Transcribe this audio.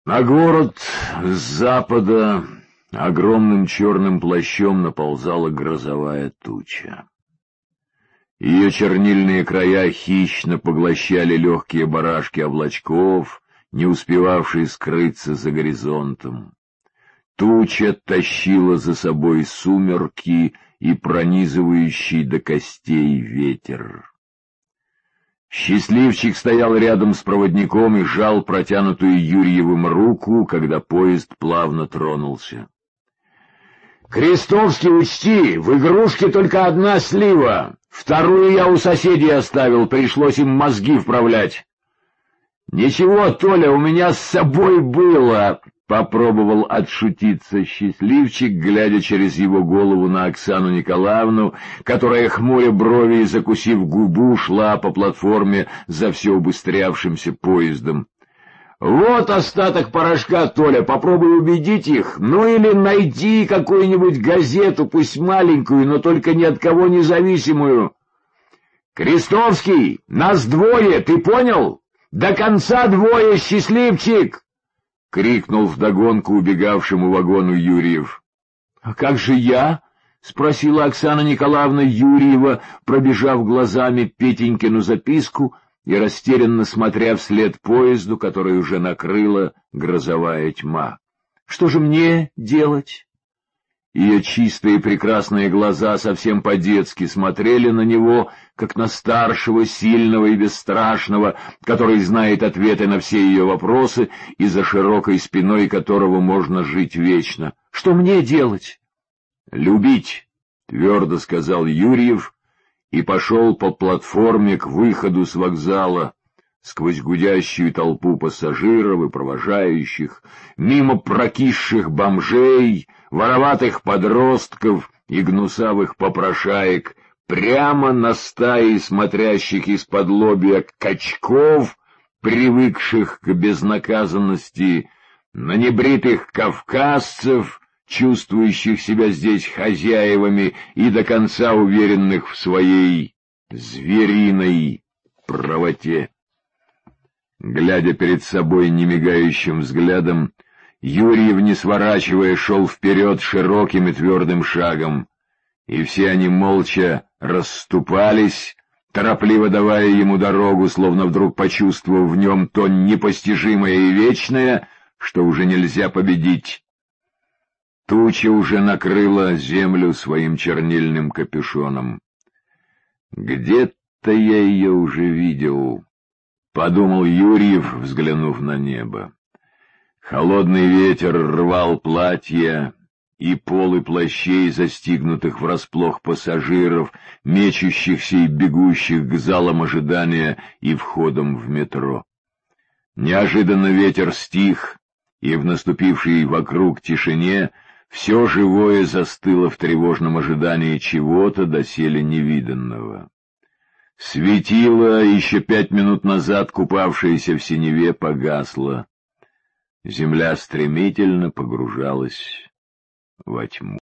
На город с запада огромным черным плащом наползала грозовая туча. Ее чернильные края хищно поглощали легкие барашки облачков, не успевавшие скрыться за горизонтом. Туча тащила за собой сумерки и пронизывающий до костей ветер. Счастливчик стоял рядом с проводником и сжал протянутую Юрьевым руку, когда поезд плавно тронулся. — Крестовский, учти, в игрушке только одна слива. Вторую я у соседей оставил, пришлось им мозги вправлять. — Ничего, Толя, у меня с собой было, — попробовал отшутиться счастливчик, глядя через его голову на Оксану Николаевну, которая, хмуря брови и закусив губу, шла по платформе за все убыстрявшимся поездом. — Вот остаток порошка, Толя, попробуй убедить их, ну или найди какую-нибудь газету, пусть маленькую, но только ни от кого независимую. — Крестовский, нас двое, ты понял? До конца двое, счастливчик! — крикнул вдогонку убегавшему вагону Юрьев. — А как же я? — спросила Оксана Николаевна Юрьева, пробежав глазами Петенькину записку и растерянно смотря вслед поезду, который уже накрыла грозовая тьма. — Что же мне делать? Ее чистые прекрасные глаза совсем по-детски смотрели на него, как на старшего, сильного и бесстрашного, который знает ответы на все ее вопросы и за широкой спиной которого можно жить вечно. — Что мне делать? — Любить, — твердо сказал Юрьев и пошел по платформе к выходу с вокзала, сквозь гудящую толпу пассажиров и провожающих, мимо прокисших бомжей, вороватых подростков и гнусавых попрошаек, прямо на стаи смотрящих из-под-лобья качков, привыкших к безнаказанности, на небритых кавказцев, чувствующих себя здесь хозяевами и до конца уверенных в своей звериной правоте. Глядя перед собой немигающим взглядом, Юрьев, не сворачивая, шел вперед широким и твердым шагом, и все они молча расступались, торопливо давая ему дорогу, словно вдруг почувствовав в нем то непостижимое и вечное, что уже нельзя победить. Туча уже накрыла землю своим чернильным капюшоном. «Где-то я ее уже видел», — подумал Юрьев, взглянув на небо. Холодный ветер рвал платья и полы плащей, застигнутых врасплох пассажиров, мечущихся и бегущих к залам ожидания и входам в метро. Неожиданно ветер стих, и в наступившей вокруг тишине все живое застыло в тревожном ожидании чего-то доселе невиданного. Светило, еще 5 минут назад купавшееся в синеве, погасло. Земля стремительно погружалась во тьму.